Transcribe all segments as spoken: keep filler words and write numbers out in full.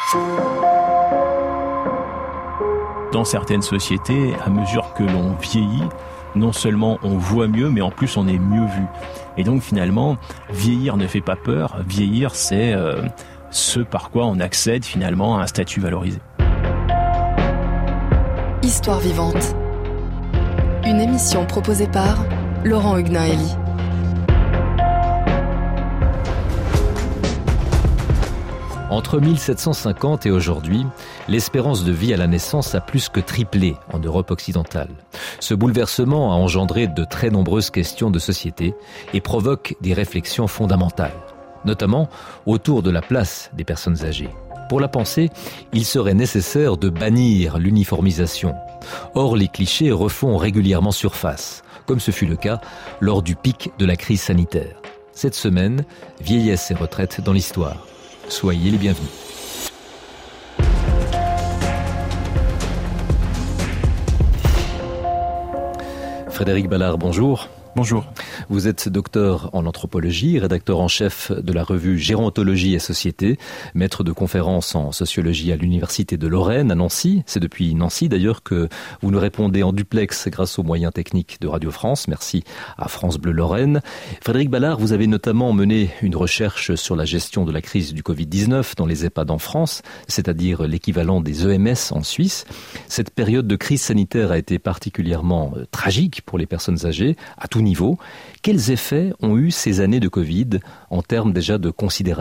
Dans certaines sociétés, à mesure que l'on vieillit, non seulement on voit mieux, mais en plus on est mieux vu. Et donc finalement, vieillir ne fait pas peur. Vieillir, c'est euh, ce par quoi on accède finalement à un statut valorisé. Histoire vivante. Une émission proposée par Laurent Huguenin-Elie. Entre mille sept cent cinquante et aujourd'hui, l'espérance de vie à la naissance a plus que triplé en Europe occidentale. Ce bouleversement a engendré de très nombreuses questions de société et provoque des réflexions fondamentales, notamment autour de la place des personnes âgées. Pour la penser, il serait nécessaire de bannir l'uniformisation. Or, les clichés refont régulièrement surface, comme ce fut le cas lors du pic de la crise sanitaire. Cette semaine, vieillesse et retraite dans l'histoire. Soyez les bienvenus. Frédéric Ballard, bonjour. Bonjour. Vous êtes docteur en anthropologie, rédacteur en chef de la revue Gérontologie et Société, maître de conférences en sociologie à l'Université de Lorraine à Nancy. C'est depuis Nancy d'ailleurs que vous nous répondez en duplex grâce aux moyens techniques de Radio France. Merci à France Bleu Lorraine. Frédéric Ballard, vous avez notamment mené une recherche sur la gestion de la crise du covid dix-neuf dans les EHPAD en France, c'est-à-dire l'équivalent des E M S en Suisse. Cette période de crise sanitaire a été particulièrement tragique pour les personnes âgées, à tout niveau. Quels effets ont eu ces années de Covid en termes déjà de considération ?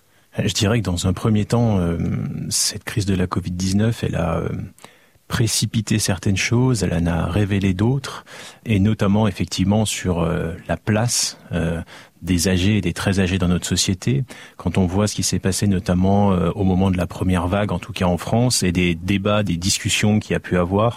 Je dirais que dans un premier temps, euh, cette crise de la covid dix-neuf, elle a euh, précipité certaines choses, elle en a révélé d'autres, et notamment effectivement sur euh, la place euh, des âgés et des très âgés dans notre société. Quand on voit ce qui s'est passé notamment euh, au moment de la première vague, en tout cas en France, et des débats, des discussions qu'il y a pu avoir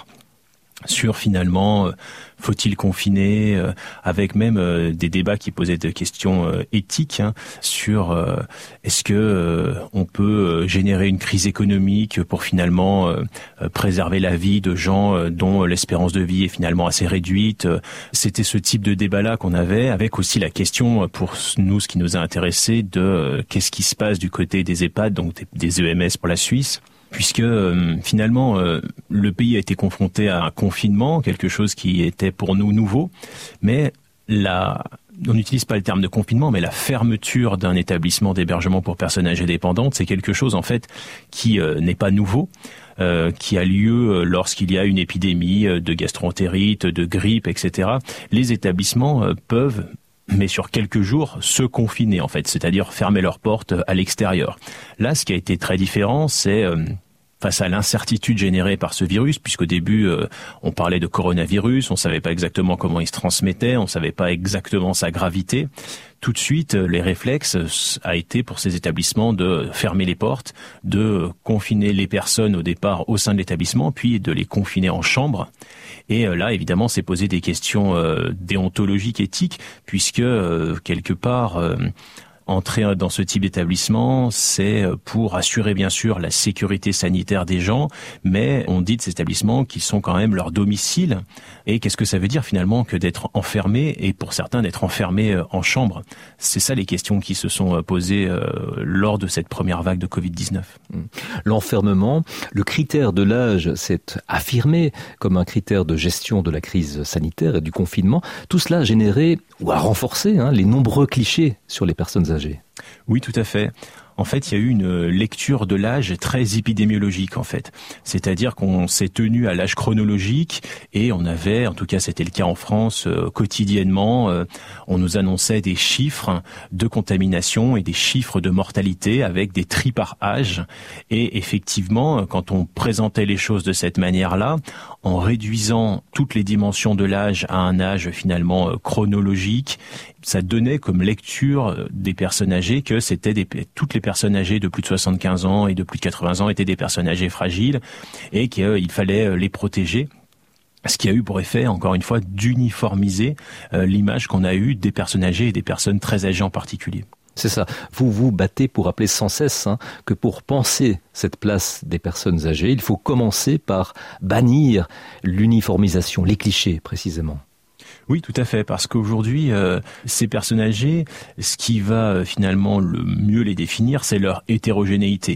sur finalement, euh, faut-il confiner, euh, avec même euh, des débats qui posaient des questions euh, éthiques hein, sur euh, est-ce que euh, on peut euh, générer une crise économique pour finalement euh, euh, préserver la vie de gens euh, dont l'espérance de vie est finalement assez réduite. C'était ce type de débat-là qu'on avait, avec aussi la question pour nous, ce qui nous a intéressé, de euh, qu'est-ce qui se passe du côté des EHPAD, donc des, des E M S pour la Suisse. Puisque euh, finalement euh, le pays a été confronté à un confinement, quelque chose qui était pour nous nouveau, mais la, on n'utilise pas le terme de confinement, mais la fermeture d'un établissement d'hébergement pour personnes âgées dépendantes, c'est quelque chose en fait qui euh, n'est pas nouveau, euh, qui a lieu lorsqu'il y a une épidémie de gastroentérite, de grippe, et cetera. Les établissements euh, peuvent mais sur quelques jours, se confiner en fait, c'est-à-dire fermer leurs portes à l'extérieur. Là, ce qui a été très différent, c'est euh, face à l'incertitude générée par ce virus, puisqu'au début, euh, on parlait de coronavirus, on savait pas exactement comment il se transmettait, on savait pas exactement sa gravité. Tout de suite, les réflexes a été pour ces établissements de fermer les portes, de confiner les personnes au départ au sein de l'établissement, puis de les confiner en chambre. Et là, évidemment, c'est poser des questions euh, déontologiques, éthiques, puisque euh, quelque part, euh, entrer dans ce type d'établissement, c'est pour assurer bien sûr la sécurité sanitaire des gens, mais on dit de ces établissements qu'ils sont quand même leur domicile. Et qu'est-ce que ça veut dire finalement que d'être enfermé, et pour certains d'être enfermé en chambre ? C'est ça les questions qui se sont posées euh, lors de cette première vague de covid dix-neuf. L'enfermement, le critère de l'âge s'est affirmé comme un critère de gestion de la crise sanitaire et du confinement. Tout cela a généré ou a renforcé hein, les nombreux clichés sur les personnes âgées. Oui, tout à fait. En fait, il y a eu une lecture de l'âge très épidémiologique, en fait. C'est-à-dire qu'on s'est tenu à l'âge chronologique et on avait, en tout cas c'était le cas en France, euh, quotidiennement, euh, on nous annonçait des chiffres de contamination et des chiffres de mortalité avec des tris par âge. Et effectivement, quand on présentait les choses de cette manière-là, en réduisant toutes les dimensions de l'âge à un âge finalement euh, chronologique, ça donnait comme lecture des personnes âgées que c'était des, toutes les personnes âgées de plus de soixante-quinze ans et de plus de quatre-vingts ans étaient des personnes âgées fragiles et qu'il fallait les protéger. Ce qui a eu pour effet, encore une fois, d'uniformiser euh, l'image qu'on a eue des personnes âgées et des personnes très âgées en particulier. C'est ça. Vous vous battez pour rappeler sans cesse hein, que pour penser cette place des personnes âgées, il faut commencer par bannir l'uniformisation, les clichés précisément. Oui, tout à fait, parce qu'aujourd'hui, euh, ces personnes âgées, ce qui va euh, finalement le mieux les définir, c'est leur hétérogénéité.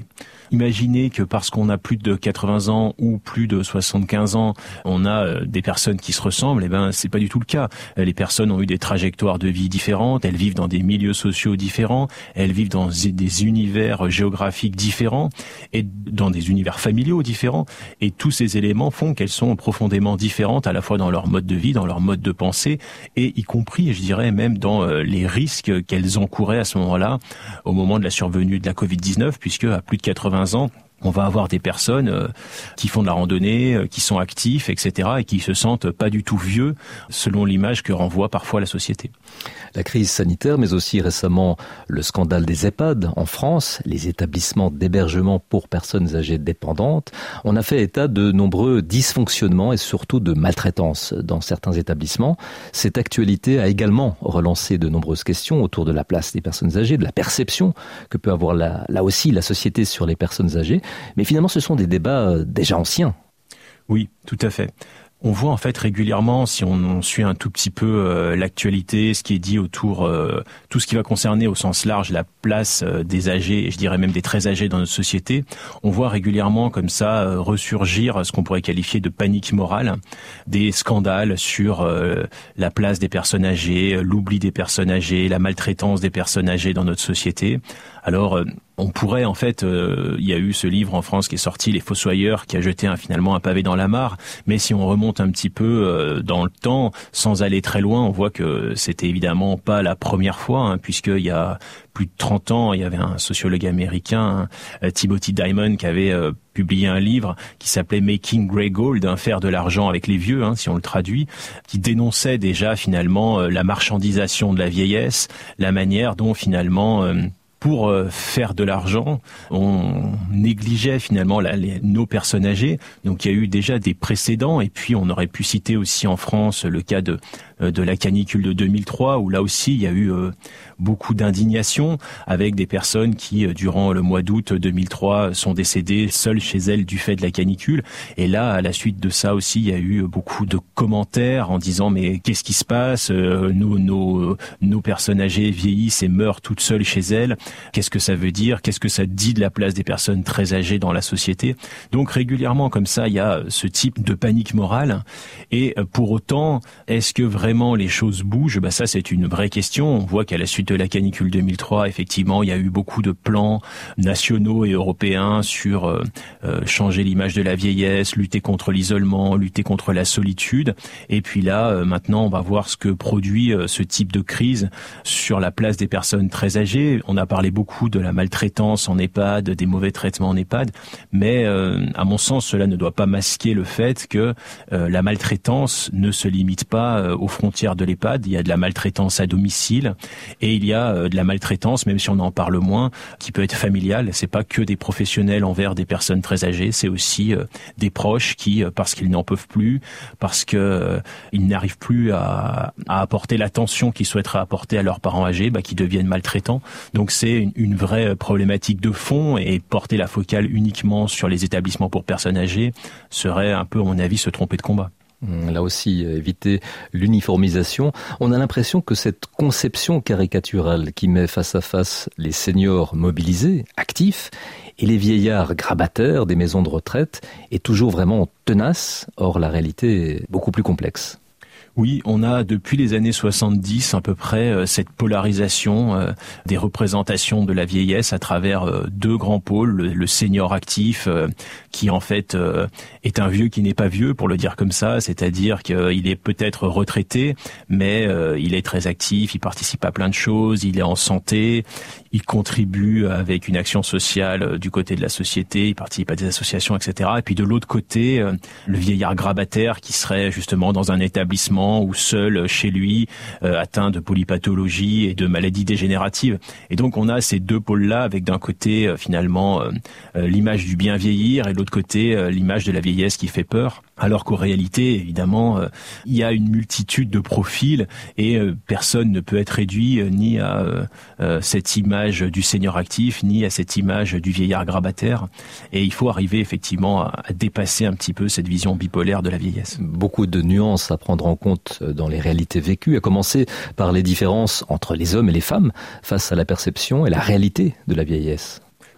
imaginer que parce qu'on a plus de quatre-vingts ans ou plus de soixante-quinze ans, on a des personnes qui se ressemblent, eh ben c'est pas du tout le cas. Les personnes ont eu des trajectoires de vie différentes, elles vivent dans des milieux sociaux différents, elles vivent dans des univers géographiques différents et dans des univers familiaux différents, et tous ces éléments font qu'elles sont profondément différentes à la fois dans leur mode de vie, dans leur mode de pensée, et y compris, je dirais, même dans les risques qu'elles encouraient à ce moment-là, au moment de la survenue de la covid dix-neuf, puisque à plus de quatre-vingts ans, on va avoir des personnes euh, qui font de la randonnée, euh, qui sont actifs, et cetera, et qui se sentent pas du tout vieux, selon l'image que renvoie parfois la société. La crise sanitaire, mais aussi récemment le scandale des EHPAD en France, les établissements d'hébergement pour personnes âgées dépendantes, on a fait état de nombreux dysfonctionnements et surtout de maltraitance dans certains établissements. Cette actualité a également relancé de nombreuses questions autour de la place des personnes âgées, de la perception que peut avoir là, là aussi la société sur les personnes âgées. Mais finalement, ce sont des débats déjà anciens. Oui, tout à fait. On voit en fait régulièrement, si on, on suit un tout petit peu euh, l'actualité, ce qui est dit autour, euh, tout ce qui va concerner au sens large la place euh, des âgés, et je dirais même des très âgés dans notre société, on voit régulièrement comme ça euh, ressurgir ce qu'on pourrait qualifier de panique morale, des scandales sur euh, la place des personnes âgées, l'oubli des personnes âgées, la maltraitance des personnes âgées dans notre société. Alors, euh, on pourrait, en fait, euh, il y a eu ce livre en France qui est sorti, Les Fossoyeurs, qui a jeté un, finalement un pavé dans la mare. Mais si on remonte un petit peu euh, dans le temps, sans aller très loin, on voit que c'était évidemment pas la première fois, hein, puisqu'il y a plus de trente ans, il y avait un sociologue américain, hein, Timothy Diamond, qui avait euh, publié un livre qui s'appelait Making Grey Gold, hein, faire de l'argent avec les vieux, hein, si on le traduit, qui dénonçait déjà finalement euh, la marchandisation de la vieillesse, la manière dont finalement... Euh, Pour faire de l'argent, on négligeait finalement la, les, nos personnes âgées. Donc il y a eu déjà des précédents, et puis on aurait pu citer aussi en France le cas de de la canicule de deux mille trois, où là aussi il y a eu euh, beaucoup d'indignation avec des personnes qui, euh, durant le mois d'août deux mille trois, sont décédées seules chez elles du fait de la canicule. Et là, à la suite de ça aussi, il y a eu beaucoup de commentaires en disant mais qu'est-ce qui se passe, euh, nos, nos, nos personnes âgées vieillissent et meurent toutes seules chez elles. Qu'est-ce que ça veut dire? Qu'est-ce que ça dit de la place des personnes très âgées dans la société? Donc régulièrement comme ça, il y a ce type de panique morale. Et pour autant, est-ce que vraiment les choses bougent? Bah ça, c'est une vraie question. On voit qu'à la suite de la canicule deux mille trois, effectivement, il y a eu beaucoup de plans nationaux et européens sur euh, euh, changer l'image de la vieillesse, lutter contre l'isolement, lutter contre la solitude. Et puis là, euh, maintenant, on va voir ce que produit euh, ce type de crise sur la place des personnes très âgées. On a parlé beaucoup de la maltraitance en EHPAD, des mauvais traitements en EHPAD, mais euh, à mon sens, cela ne doit pas masquer le fait que euh, la maltraitance ne se limite pas euh, aux frontières de l'EHPAD. Il y a de la maltraitance à domicile et il y a euh, de la maltraitance, même si on en parle moins, qui peut être familiale. C'est pas que des professionnels envers des personnes très âgées, c'est aussi euh, des proches qui, euh, parce qu'ils n'en peuvent plus, parce que euh, ils n'arrivent plus à, à apporter l'attention qu'ils souhaiteraient apporter à leurs parents âgés, bah, qui deviennent maltraitants. Donc c'est une, une vraie problématique de fond, et porter la focale uniquement sur les établissements pour personnes âgées serait un peu, à mon avis, se tromper de combat. Là aussi, éviter l'uniformisation. On a l'impression que cette conception caricaturale qui met face à face les seniors mobilisés, actifs, et les vieillards grabataires des maisons de retraite est toujours vraiment tenace. Or, la réalité est beaucoup plus complexe. Oui, on a depuis les années soixante-dix à peu près cette polarisation euh, des représentations de la vieillesse à travers euh, deux grands pôles, le, le senior actif euh, qui en fait euh, est un vieux qui n'est pas vieux, pour le dire comme ça, c'est-à-dire qu'il est peut-être retraité, mais euh, il est très actif, il participe à plein de choses, il est en santé, il contribue avec une action sociale du côté de la société, il participe à des associations, et cetera. Et puis de l'autre côté, euh, le vieillard grabataire qui serait justement dans un établissement ou seul chez lui, euh, atteint de polypathologie et de maladies dégénératives. Et donc on a ces deux pôles-là, avec d'un côté euh, finalement euh, euh, l'image du bien vieillir et de l'autre côté euh, l'image de la vieillesse qui fait peur. Alors qu'en réalité, évidemment, euh, il y a une multitude de profils et euh, personne ne peut être réduit euh, ni à euh, euh, cette image du senior actif, ni à cette image du vieillard grabataire. Et il faut arriver effectivement à, à dépasser un petit peu cette vision bipolaire de la vieillesse. Beaucoup de nuances à prendre en compte dans les réalités vécues, à commencer par les différences entre les hommes et les femmes face à la perception et la réalité de la vieillesse.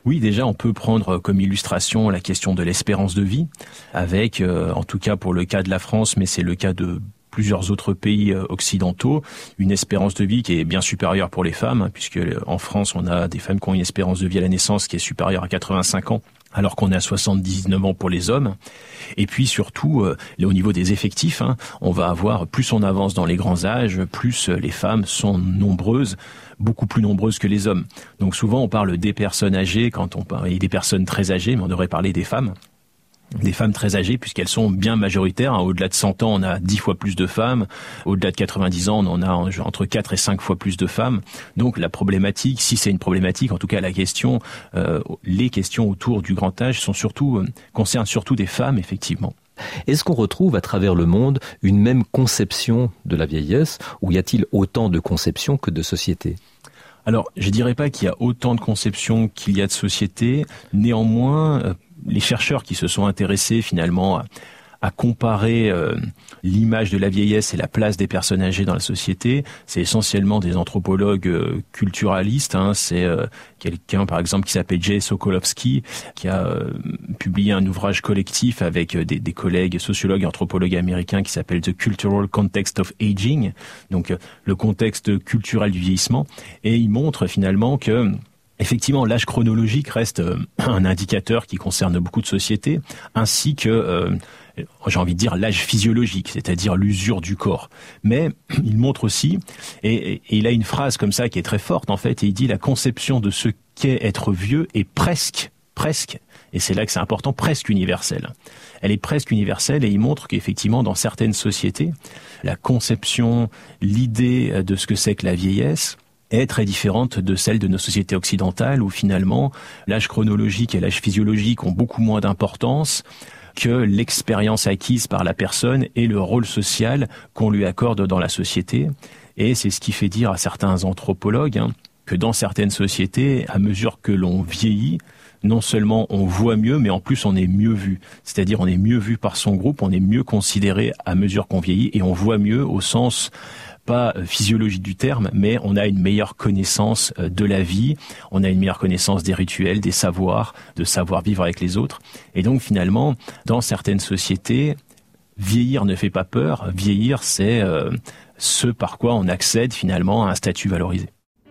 Oui, déjà, on peut prendre comme illustration la question de l'espérance de vie, avec, euh, en tout cas pour le cas de la France, mais c'est le cas de plusieurs autres pays occidentaux, une espérance de vie qui est bien supérieure pour les femmes, hein, puisque en France, on a des femmes qui ont une espérance de vie à la naissance qui est supérieure à quatre-vingt-cinq ans, alors qu'on est à soixante-dix-neuf ans pour les hommes. Et puis surtout, euh, au niveau des effectifs, hein, on va avoir, plus on avance dans les grands âges, plus les femmes sont nombreuses, beaucoup plus nombreuses que les hommes. Donc souvent, on parle des personnes âgées, quand on parle et des personnes très âgées, mais on devrait parler des femmes. Des femmes très âgées, puisqu'elles sont bien majoritaires. Au-delà de cent ans, on a dix fois plus de femmes. Au-delà de quatre-vingt-dix ans, on en a entre quatre et cinq fois plus de femmes. Donc la problématique, si c'est une problématique, en tout cas la question, euh, les questions autour du grand âge sont surtout, euh, concernent surtout des femmes, effectivement. Est-ce qu'on retrouve à travers le monde une même conception de la vieillesse, ou y a-t-il autant de conceptions que de sociétés ? Alors, je dirais pas qu'il y a autant de conceptions qu'il y a de sociétés. Néanmoins, euh, les chercheurs qui se sont intéressés finalement à, à comparer euh, l'image de la vieillesse et la place des personnes âgées dans la société, c'est essentiellement des anthropologues euh, culturalistes. Hein. C'est euh, quelqu'un, par exemple, qui s'appelle Jay Sokolowski, qui a euh, publié un ouvrage collectif avec des, des collègues sociologues et anthropologues américains qui s'appelle The Cultural Context of Aging, donc euh, le contexte culturel du vieillissement. Et il montre finalement que effectivement, l'âge chronologique reste euh, un indicateur qui concerne beaucoup de sociétés, ainsi que, euh, j'ai envie de dire, l'âge physiologique, c'est-à-dire l'usure du corps. Mais il montre aussi, et, et il a une phrase comme ça qui est très forte en fait, et il dit la conception de ce qu'est être vieux est presque, presque, et c'est là que c'est important, presque universelle. Elle est presque universelle et il montre qu'effectivement, dans certaines sociétés, la conception, l'idée de ce que c'est que la vieillesse, est très différente de celle de nos sociétés occidentales où finalement l'âge chronologique et l'âge physiologique ont beaucoup moins d'importance que l'expérience acquise par la personne et le rôle social qu'on lui accorde dans la société. Et c'est ce qui fait dire à certains anthropologues hein, que dans certaines sociétés, à mesure que l'on vieillit, non seulement on voit mieux, mais en plus on est mieux vu. C'est-à-dire on est mieux vu par son groupe, on est mieux considéré à mesure qu'on vieillit et on voit mieux au sens pas physiologique du terme, mais on a une meilleure connaissance de la vie, on a une meilleure connaissance des rituels, des savoirs, de savoir vivre avec les autres. Et donc finalement, dans certaines sociétés, vieillir ne fait pas peur. Vieillir, c'est euh, ce par quoi on accède finalement à un statut valorisé.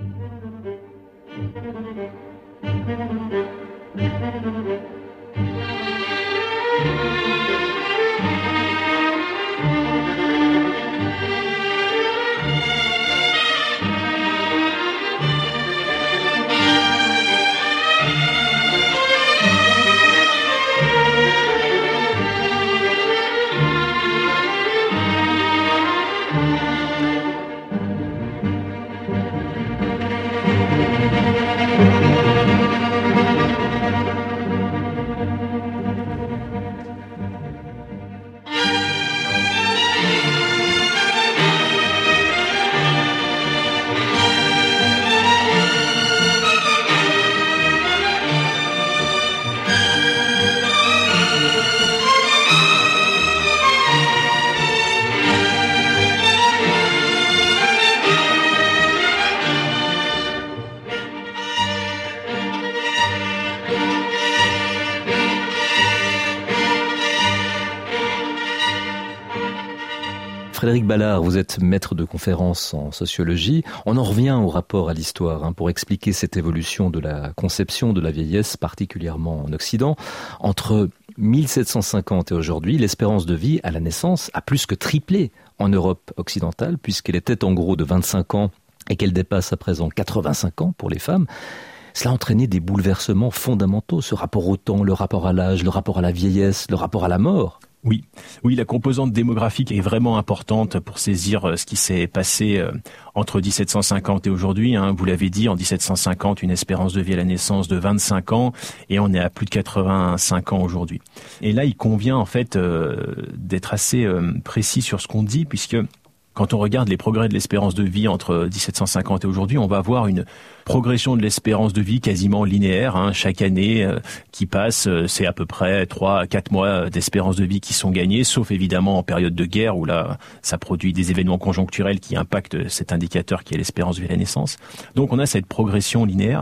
Frédéric Ballard, vous êtes maître de conférences en sociologie. On en revient au rapport à l'histoire hein, pour expliquer cette évolution de la conception de la vieillesse, particulièrement en Occident. Entre mille sept cent cinquante et aujourd'hui, l'espérance de vie à la naissance a plus que triplé en Europe occidentale, puisqu'elle était en gros de vingt-cinq ans et qu'elle dépasse à présent quatre-vingt-cinq ans pour les femmes. Cela a entraîné des bouleversements fondamentaux, ce rapport au temps, le rapport à l'âge, le rapport à la vieillesse, le rapport à la mort. Oui, oui, la composante démographique est vraiment importante pour saisir ce qui s'est passé entre dix-sept cent cinquante et aujourd'hui. Hein. Vous l'avez dit, en dix-sept cent cinquante, une espérance de vie à la naissance de vingt-cinq ans et on est à plus de quatre-vingt-cinq ans aujourd'hui. Et là, il convient en fait euh, d'être assez euh, précis sur ce qu'on dit puisque quand on regarde les progrès de l'espérance de vie entre dix-sept cent cinquante et aujourd'hui, on va avoir une progression de l'espérance de vie quasiment linéaire. Hein. Chaque année euh, qui passe, euh, c'est à peu près trois à quatre mois d'espérance de vie qui sont gagnés, sauf évidemment en période de guerre où là, ça produit des événements conjoncturels qui impactent cet indicateur qui est l'espérance de vie à la naissance. Donc on a cette progression linéaire.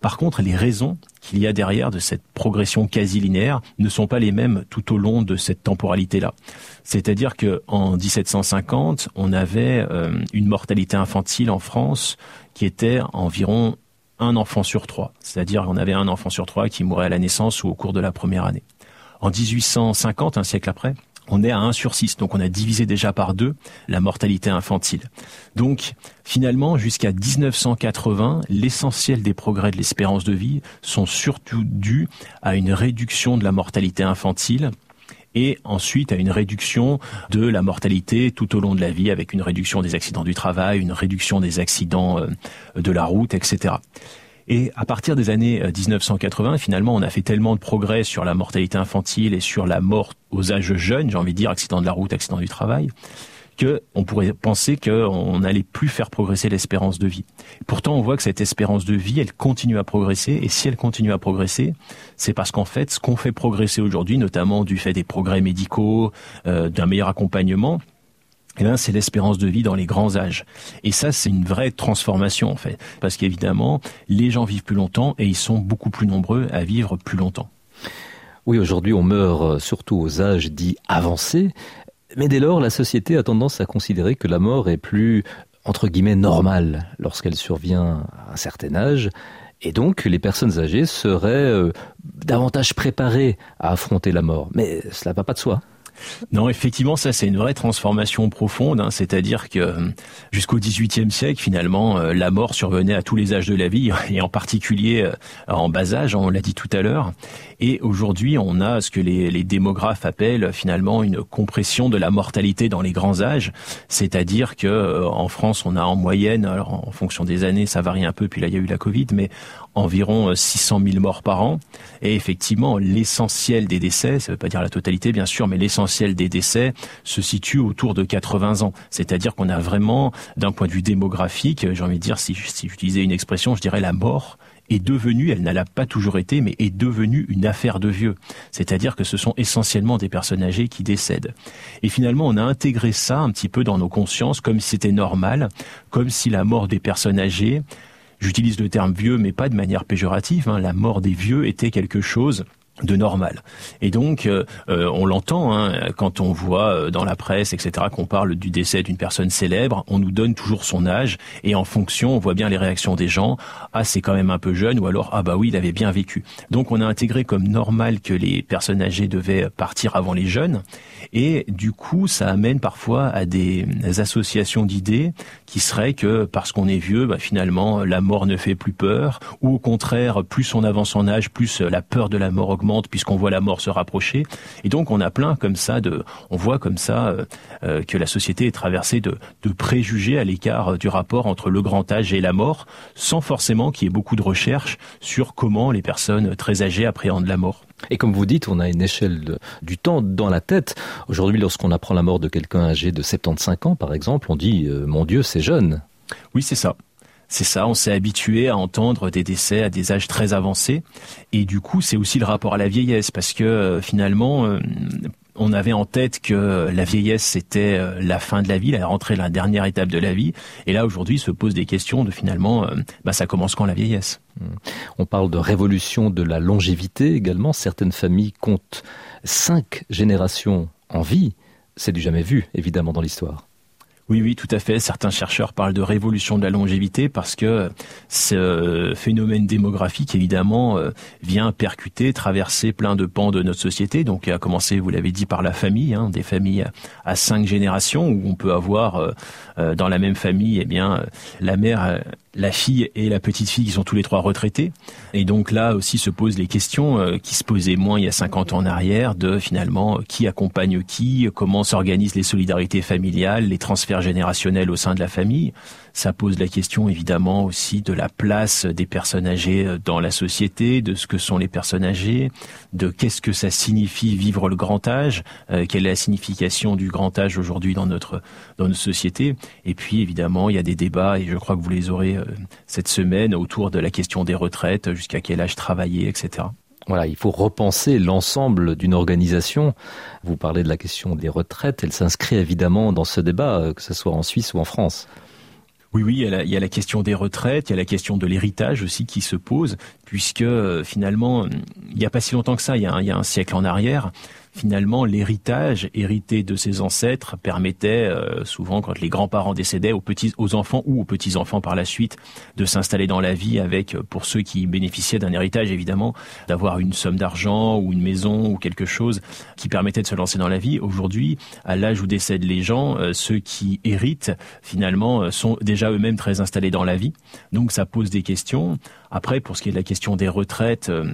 Par contre, les raisons qu'il y a derrière de cette progression quasi linéaire ne sont pas les mêmes tout au long de cette temporalité-là. C'est-à-dire que en dix-sept cent cinquante, on avait euh, une mortalité infantile en France qui était environ un enfant sur trois. C'est-à-dire qu'on avait un enfant sur trois qui mourait à la naissance ou au cours de la première année. En dix-huit cent cinquante, un siècle après, on est à un sur six. Donc on a divisé déjà par deux la mortalité infantile. Donc finalement, jusqu'à dix-neuf cent quatre-vingts, l'essentiel des progrès de l'espérance de vie sont surtout dus à une réduction de la mortalité infantile et ensuite à une réduction de la mortalité tout au long de la vie, avec une réduction des accidents du travail, une réduction des accidents de la route, et cetera. Et à partir des années dix-neuf cent quatre-vingts, finalement, on a fait tellement de progrès sur la mortalité infantile et sur la mort aux âges jeunes, j'ai envie de dire accident de la route, accident du travail, que on pourrait penser qu'on n'allait plus faire progresser l'espérance de vie. Pourtant, on voit que cette espérance de vie, elle continue à progresser, et si elle continue à progresser, c'est parce qu'en fait, ce qu'on fait progresser aujourd'hui, notamment du fait des progrès médicaux, euh, d'un meilleur accompagnement, eh bien, c'est l'espérance de vie dans les grands âges. Et ça, c'est une vraie transformation, en fait. Parce qu'évidemment, les gens vivent plus longtemps et ils sont beaucoup plus nombreux à vivre plus longtemps. Oui, aujourd'hui, on meurt surtout aux âges dits avancés. Mais dès lors, la société a tendance à considérer que la mort est plus, entre guillemets, normale lorsqu'elle survient à un certain âge. Et donc, les personnes âgées seraient euh, davantage préparées à affronter la mort. Mais cela ne va pas de soi. Non, effectivement, ça c'est une vraie transformation profonde, hein, c'est-à-dire que jusqu'au dix-huitième siècle, finalement, euh, la mort survenait à tous les âges de la vie, et en particulier euh, en bas âge, on l'a dit tout à l'heure. Et aujourd'hui, on a ce que les, les démographes appellent finalement une compression de la mortalité dans les grands âges, c'est-à-dire que euh, en France, on a en moyenne, alors en fonction des années, ça varie un peu, puis là il y a eu la Covid, mais environ six cent mille morts par an. Et effectivement, l'essentiel des décès, ça ne veut pas dire la totalité bien sûr, mais l'essentiel des décès se situe autour de quatre-vingts ans. C'est-à-dire qu'on a vraiment, d'un point de vue démographique, j'ai envie de dire, si, si j'utilisais une expression, je dirais la mort est devenue, elle n'a pas toujours été, mais est devenue une affaire de vieux. C'est-à-dire que ce sont essentiellement des personnes âgées qui décèdent. Et finalement, on a intégré ça un petit peu dans nos consciences, comme si c'était normal, comme si la mort des personnes âgées, j'utilise le terme vieux, mais pas de manière péjorative, hein, la mort des vieux était quelque chose de normal. Et donc, euh, on l'entend hein, quand on voit euh, dans la presse, et cetera, qu'on parle du décès d'une personne célèbre, on nous donne toujours son âge, et en fonction, on voit bien les réactions des gens. Ah, c'est quand même un peu jeune, ou alors ah bah oui, il avait bien vécu. Donc, on a intégré comme normal que les personnes âgées devaient partir avant les jeunes, et du coup, ça amène parfois à des associations d'idées qui seraient que parce qu'on est vieux, bah, finalement, la mort ne fait plus peur, ou au contraire, plus on avance en âge, plus la peur de la mort augmente, puisqu'on voit la mort se rapprocher. Et donc on a plein comme ça de, on voit comme ça euh, euh, que la société est traversée de, de préjugés à l'écart du rapport entre le grand âge et la mort, sans forcément qu'il y ait beaucoup de recherches sur comment les personnes très âgées appréhendent la mort. Et comme vous dites, on a une échelle de, du temps dans la tête. Aujourd'hui, lorsqu'on apprend la mort de quelqu'un âgé de soixante-quinze ans, par exemple, on dit euh, « mon Dieu, c'est jeune ». Oui, c'est ça. C'est ça, on s'est habitué à entendre des décès à des âges très avancés. Et du coup, c'est aussi le rapport à la vieillesse, parce que euh, finalement, euh, on avait en tête que la vieillesse, c'était euh, la fin de la vie, la rentrée, la dernière étape de la vie. Et là, aujourd'hui, se posent des questions de finalement, euh, bah, ça commence quand la vieillesse ? On parle de révolution de la longévité également. Certaines familles comptent cinq générations en vie. C'est du jamais vu, évidemment, dans l'histoire. Oui, oui, tout à fait. Certains chercheurs parlent de révolution de la longévité parce que ce phénomène démographique, évidemment, vient percuter, traverser plein de pans de notre société. Donc, à commencer, vous l'avez dit, par la famille, hein, des familles à cinq générations où on peut avoir euh, dans la même famille, eh bien, la mère, la fille et la petite fille qui sont tous les trois retraités. Et donc là aussi se posent les questions euh, qui se posaient moins il y a cinquante ans en arrière de finalement qui accompagne qui, comment s'organisent les solidarités familiales, les transferts générationnels au sein de la famille. Ça pose la question évidemment aussi de la place des personnes âgées dans la société, de ce que sont les personnes âgées, de qu'est-ce que ça signifie vivre le grand âge, euh, quelle est la signification du grand âge aujourd'hui dans notre dans notre société. Et puis évidemment il y a des débats et je crois que vous les aurez euh, cette semaine autour de la question des retraites, jusqu'à quel âge travailler, et cetera. Voilà, il faut repenser l'ensemble d'une organisation. Vous parlez de la question des retraites, elle s'inscrit évidemment dans ce débat, que ce soit en Suisse ou en France. Oui, oui, il y, a la, il y a la question des retraites, il y a la question de l'héritage aussi qui se pose, puisque euh, finalement, il n'y a pas si longtemps que ça, il y a un, il y a un siècle en arrière, finalement, l'héritage hérité de ses ancêtres permettait euh, souvent, quand les grands-parents décédaient, aux petits, aux enfants ou aux petits-enfants par la suite, de s'installer dans la vie avec, pour ceux qui bénéficiaient d'un héritage, évidemment, d'avoir une somme d'argent ou une maison ou quelque chose qui permettait de se lancer dans la vie. Aujourd'hui, à l'âge où décèdent les gens, euh, ceux qui héritent, finalement, sont déjà eux-mêmes très installés dans la vie. Donc, ça pose des questions. Après, pour ce qui est de la question des retraites, euh,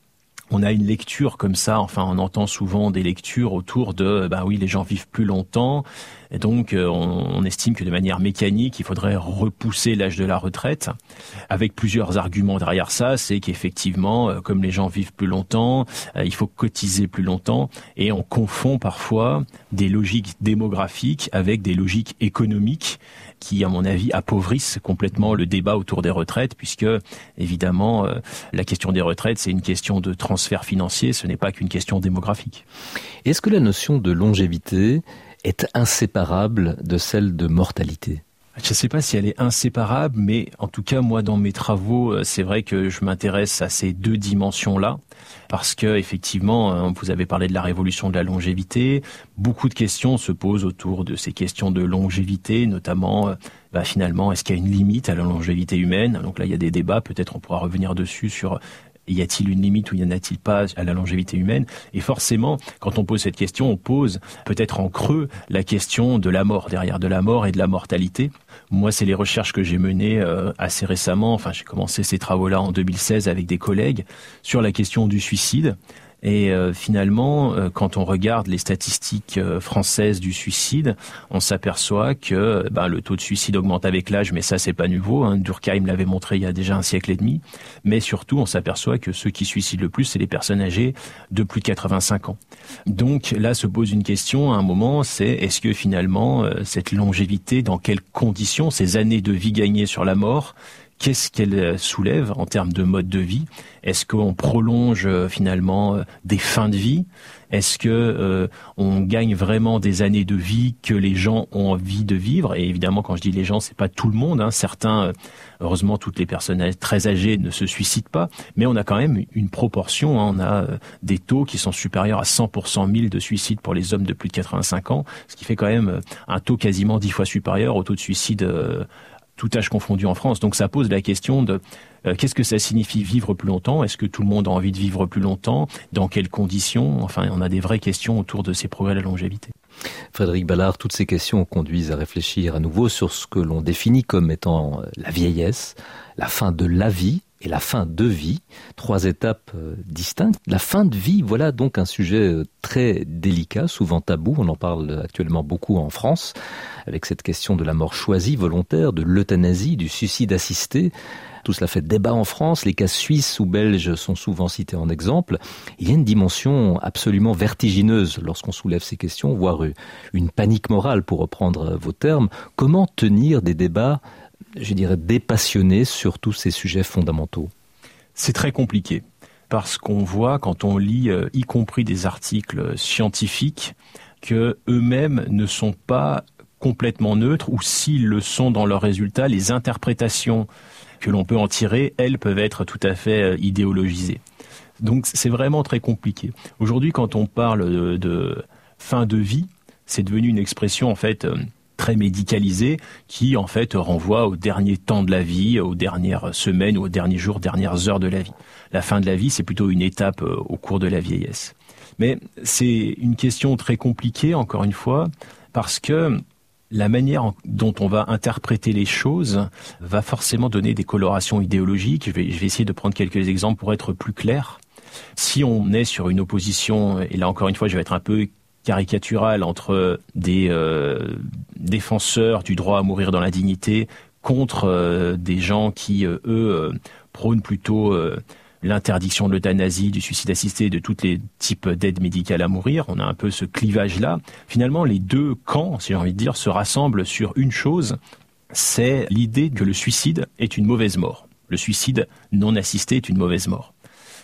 on a une lecture comme ça, enfin on entend souvent des lectures autour de, ben oui, les gens vivent plus longtemps, et donc euh, on, on estime que de manière mécanique, il faudrait repousser l'âge de la retraite, avec plusieurs arguments derrière ça, c'est qu'effectivement, euh, comme les gens vivent plus longtemps, euh, il faut cotiser plus longtemps, et on confond parfois des logiques démographiques avec des logiques économiques, qui, à mon avis, appauvrissent complètement le débat autour des retraites, puisque, évidemment, euh, la question des retraites, c'est une question de transfert financier, ce n'est pas qu'une question démographique. Est-ce que la notion de longévité est inséparable de celle de mortalité ? Je ne sais pas si elle est inséparable, mais en tout cas, moi, dans mes travaux, c'est vrai que je m'intéresse à ces deux dimensions-là, parce que effectivement, vous avez parlé de la révolution de la longévité. Beaucoup de questions se posent autour de ces questions de longévité, notamment, bah, finalement, est-ce qu'il y a une limite à la longévité humaine ? Donc là, il y a des débats, peut-être on pourra revenir dessus sur... Y a-t-il une limite ou y en a-t-il pas à la longévité humaine ? Et forcément, quand on pose cette question, on pose peut-être en creux la question de la mort, derrière de la mort et de la mortalité. Moi, c'est les recherches que j'ai menées euh, assez récemment. Enfin, j'ai commencé ces travaux-là en deux mille seize avec des collègues sur la question du suicide. Et euh, finalement, euh, quand on regarde les statistiques euh, françaises du suicide, on s'aperçoit que ben, le taux de suicide augmente avec l'âge, mais ça, c'est pas nouveau. Hein. Durkheim l'avait montré il y a déjà un siècle et demi. Mais surtout, on s'aperçoit que ceux qui suicident le plus, c'est les personnes âgées de plus de quatre-vingt-cinq ans. Donc là, se pose une question à un moment, c'est est-ce que finalement, euh, cette longévité, dans quelles conditions, ces années de vie gagnées sur la mort, qu'est-ce qu'elle soulève en termes de mode de vie ? Est-ce qu'on prolonge euh, finalement euh, des fins de vie ? Est-ce que euh, on gagne vraiment des années de vie que les gens ont envie de vivre ? Et évidemment, quand je dis les gens, c'est pas tout le monde. Hein. Certains, euh, heureusement, toutes les personnes très âgées ne se suicident pas, mais on a quand même une proportion. Hein. On a euh, des taux qui sont supérieurs à cent pour cent mille de suicides pour les hommes de plus de quatre-vingt-cinq ans, ce qui fait quand même euh, un taux quasiment dix fois supérieur au taux de suicide euh, tout âge confondu en France. Donc ça pose la question de euh, qu'est-ce que ça signifie vivre plus longtemps ? Est-ce que tout le monde a envie de vivre plus longtemps ? Dans quelles conditions ? Enfin, on a des vraies questions autour de ces progrès de la longévité. Frédéric Ballard, toutes ces questions conduisent à réfléchir à nouveau sur ce que l'on définit comme étant la vieillesse, la fin de la vie et la fin de vie, trois étapes euh, distinctes. La fin de vie, voilà donc un sujet euh, très délicat, souvent tabou, on en parle actuellement beaucoup en France, avec cette question de la mort choisie, volontaire, de l'euthanasie, du suicide assisté. Tout cela fait débat en France, les cas suisses ou belges sont souvent cités en exemple. Il y a une dimension absolument vertigineuse lorsqu'on soulève ces questions, voire une panique morale pour reprendre vos termes. Comment tenir des débats, je dirais, dépassionnés sur tous ces sujets fondamentaux ? C'est très compliqué, parce qu'on voit, quand on lit, euh, y compris des articles scientifiques, que eux-mêmes ne sont pas complètement neutres, ou s'ils le sont dans leurs résultats, les interprétations que l'on peut en tirer, elles peuvent être tout à fait euh, idéologisées. Donc c'est vraiment très compliqué. Aujourd'hui, quand on parle de, de fin de vie, c'est devenu une expression en fait euh, très médicalisée qui en fait renvoie au dernier temps de la vie, aux dernières semaines, aux derniers jours, dernières heures de la vie. La fin de la vie, c'est plutôt une étape euh, au cours de la vieillesse. Mais c'est une question très compliquée, encore une fois, parce que la manière dont on va interpréter les choses va forcément donner des colorations idéologiques. Je vais, je vais essayer de prendre quelques exemples pour être plus clair. Si on est sur une opposition, et là encore une fois je vais être un peu caricatural, entre des euh, défenseurs du droit à mourir dans la dignité contre euh, des gens qui, euh, eux, euh, prônent plutôt euh, l'interdiction de l'euthanasie, du suicide assisté, de tous les types d'aides médicales à mourir. On a un peu ce clivage-là. Finalement, les deux camps, si j'ai envie de dire, se rassemblent sur une chose, c'est l'idée que le suicide est une mauvaise mort. Le suicide non assisté est une mauvaise mort.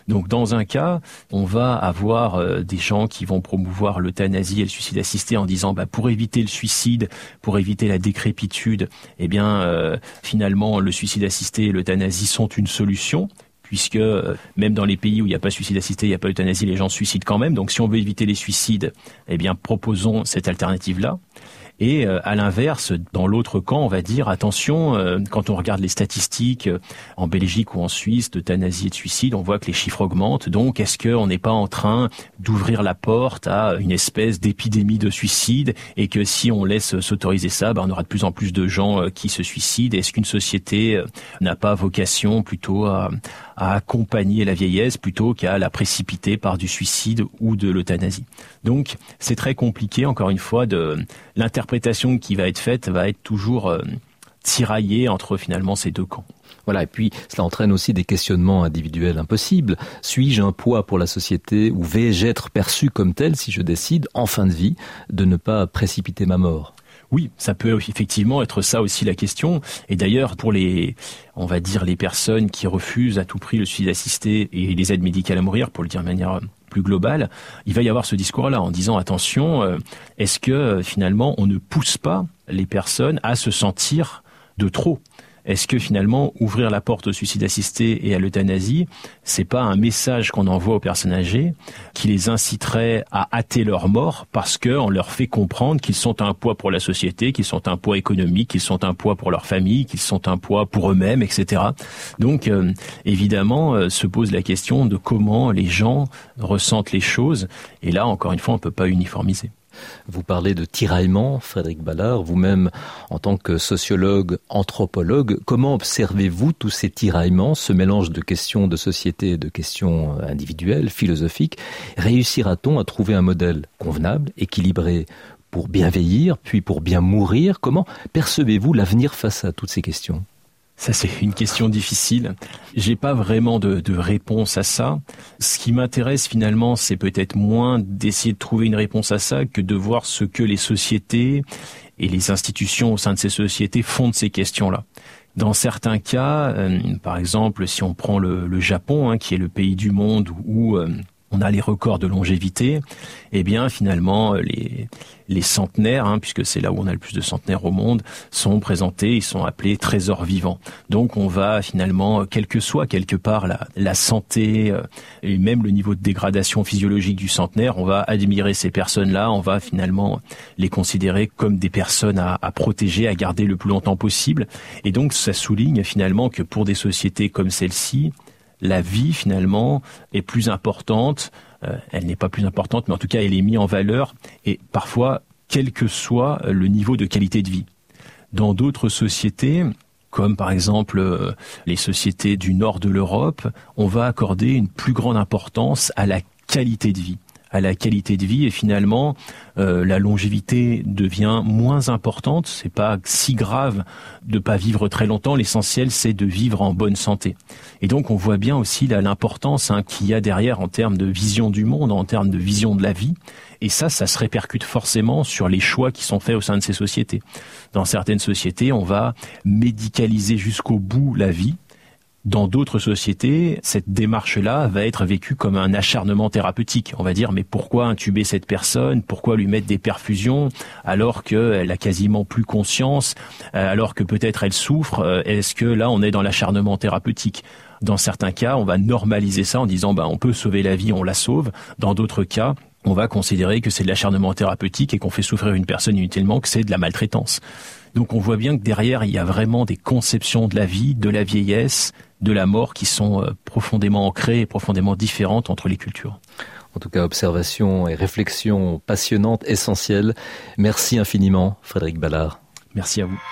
Donc dans un cas, on va avoir euh, des gens qui vont promouvoir l'euthanasie et le suicide assisté en disant bah, pour éviter le suicide, pour éviter la décrépitude, eh bien euh, finalement le suicide assisté et l'euthanasie sont une solution. Puisque euh, même dans les pays où il n'y a pas de suicide assisté, il n'y a pas d'euthanasie, les gens se suicident quand même. Donc si on veut éviter les suicides, eh bien proposons cette alternative-là. Et euh, à l'inverse, dans l'autre camp, on va dire attention, euh, quand on regarde les statistiques euh, en Belgique ou en Suisse d'euthanasie et de suicide, on voit que les chiffres augmentent. Donc est-ce qu'on n'est pas en train d'ouvrir la porte à une espèce d'épidémie de suicide et que si on laisse s'autoriser ça, ben, on aura de plus en plus de gens euh, qui se suicident? Est-ce qu'une société euh, n'a pas vocation plutôt à, à accompagner la vieillesse plutôt qu'à la précipiter par du suicide ou de l'euthanasie? Donc c'est très compliqué, encore une fois, de l'interprétation qui va être faite va être toujours euh, tiraillée entre finalement ces deux camps. Voilà, et puis cela entraîne aussi des questionnements individuels impossibles. Suis-je un poids pour la société ou vais-je être perçu comme tel si je décide, en fin de vie, de ne pas précipiter ma mort ? Oui, ça peut effectivement être ça aussi la question. Et d'ailleurs, pour les, on va dire, les personnes qui refusent à tout prix le suicide assisté et les aides médicales à mourir, pour le dire de manière plus globale, il va y avoir ce discours-là en disant attention, euh, est-ce que euh, finalement on ne pousse pas les personnes à se sentir de trop ? Est-ce que finalement ouvrir la porte au suicide assisté et à l'euthanasie, c'est pas un message qu'on envoie aux personnes âgées qui les inciterait à hâter leur mort parce que on leur fait comprendre qu'ils sont un poids pour la société, qu'ils sont un poids économique, qu'ils sont un poids pour leur famille, qu'ils sont un poids pour eux-mêmes, et cetera. Donc euh, évidemment euh, se pose la question de comment les gens ressentent les choses. Et là, encore une fois, on peut pas uniformiser. Vous parlez de tiraillement, Frédéric Ballard, vous-même en tant que sociologue, anthropologue, comment observez-vous tous ces tiraillements, ce mélange de questions de société et de questions individuelles, philosophiques? Réussira-t-on à trouver un modèle convenable, équilibré pour bien vieillir, puis pour bien mourir? Comment percevez-vous l'avenir face à toutes ces questions ? Ça, c'est une question difficile. J'ai pas vraiment de, de réponse à ça. Ce qui m'intéresse finalement, c'est peut-être moins d'essayer de trouver une réponse à ça que de voir ce que les sociétés et les institutions au sein de ces sociétés font de ces questions-là. Dans certains cas, euh, par exemple, si on prend le, le Japon, hein, qui est le pays du monde où euh, on a les records de longévité, eh bien finalement les, les centenaires, hein, puisque c'est là où on a le plus de centenaires au monde, sont présentés, ils sont appelés trésors vivants. Donc on va finalement, quelle que soit quelque part la, la santé euh, et même le niveau de dégradation physiologique du centenaire, on va admirer ces personnes-là, on va finalement les considérer comme des personnes à, à protéger, à garder le plus longtemps possible. Et donc ça souligne finalement que pour des sociétés comme celle-ci, la vie, finalement, est plus importante. Euh, elle n'est pas plus importante, mais en tout cas, elle est mise en valeur. Et parfois, quel que soit le niveau de qualité de vie. Dans d'autres sociétés, comme par exemple euh, les sociétés du nord de l'Europe, on va accorder une plus grande importance à la qualité de vie. à la qualité de vie et finalement euh, la longévité devient moins importante. C'est pas si grave de pas vivre très longtemps. L'essentiel c'est de vivre en bonne santé. Et donc on voit bien aussi là l'importance hein, qu'il y a derrière en termes de vision du monde, en termes de vision de la vie. Et ça, ça se répercute forcément sur les choix qui sont faits au sein de ces sociétés. Dans certaines sociétés, on va médicaliser jusqu'au bout la vie. Dans d'autres sociétés, cette démarche-là va être vécue comme un acharnement thérapeutique. On va dire, mais pourquoi intuber cette personne? Pourquoi lui mettre des perfusions alors qu'elle a quasiment plus conscience, alors que peut-être elle souffre? Est-ce que là, on est dans l'acharnement thérapeutique? Dans certains cas, on va normaliser ça en disant, bah, on peut sauver la vie, on la sauve. Dans d'autres cas, on va considérer que c'est de l'acharnement thérapeutique et qu'on fait souffrir une personne inutilement, que c'est de la maltraitance. Donc on voit bien que derrière, il y a vraiment des conceptions de la vie, de la vieillesse, de la mort qui sont profondément ancrées et profondément différentes entre les cultures. En tout cas, observation et réflexion passionnante, essentielle. Merci infiniment, Frédéric Ballard. Merci à vous.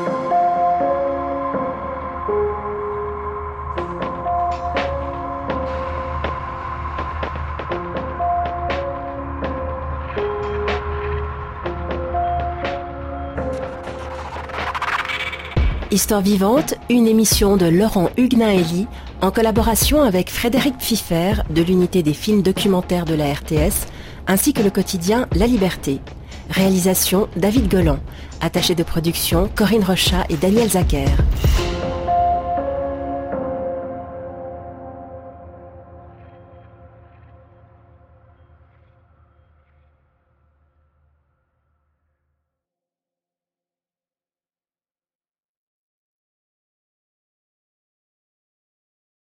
Histoire vivante, une émission de Laurent Huguenin-Elie en collaboration avec Frédéric Pfiffer de l'unité des films documentaires de la R T S ainsi que le quotidien La Liberté. Réalisation David Golan. Attaché de production Corinne Rochat et Daniel Zacher.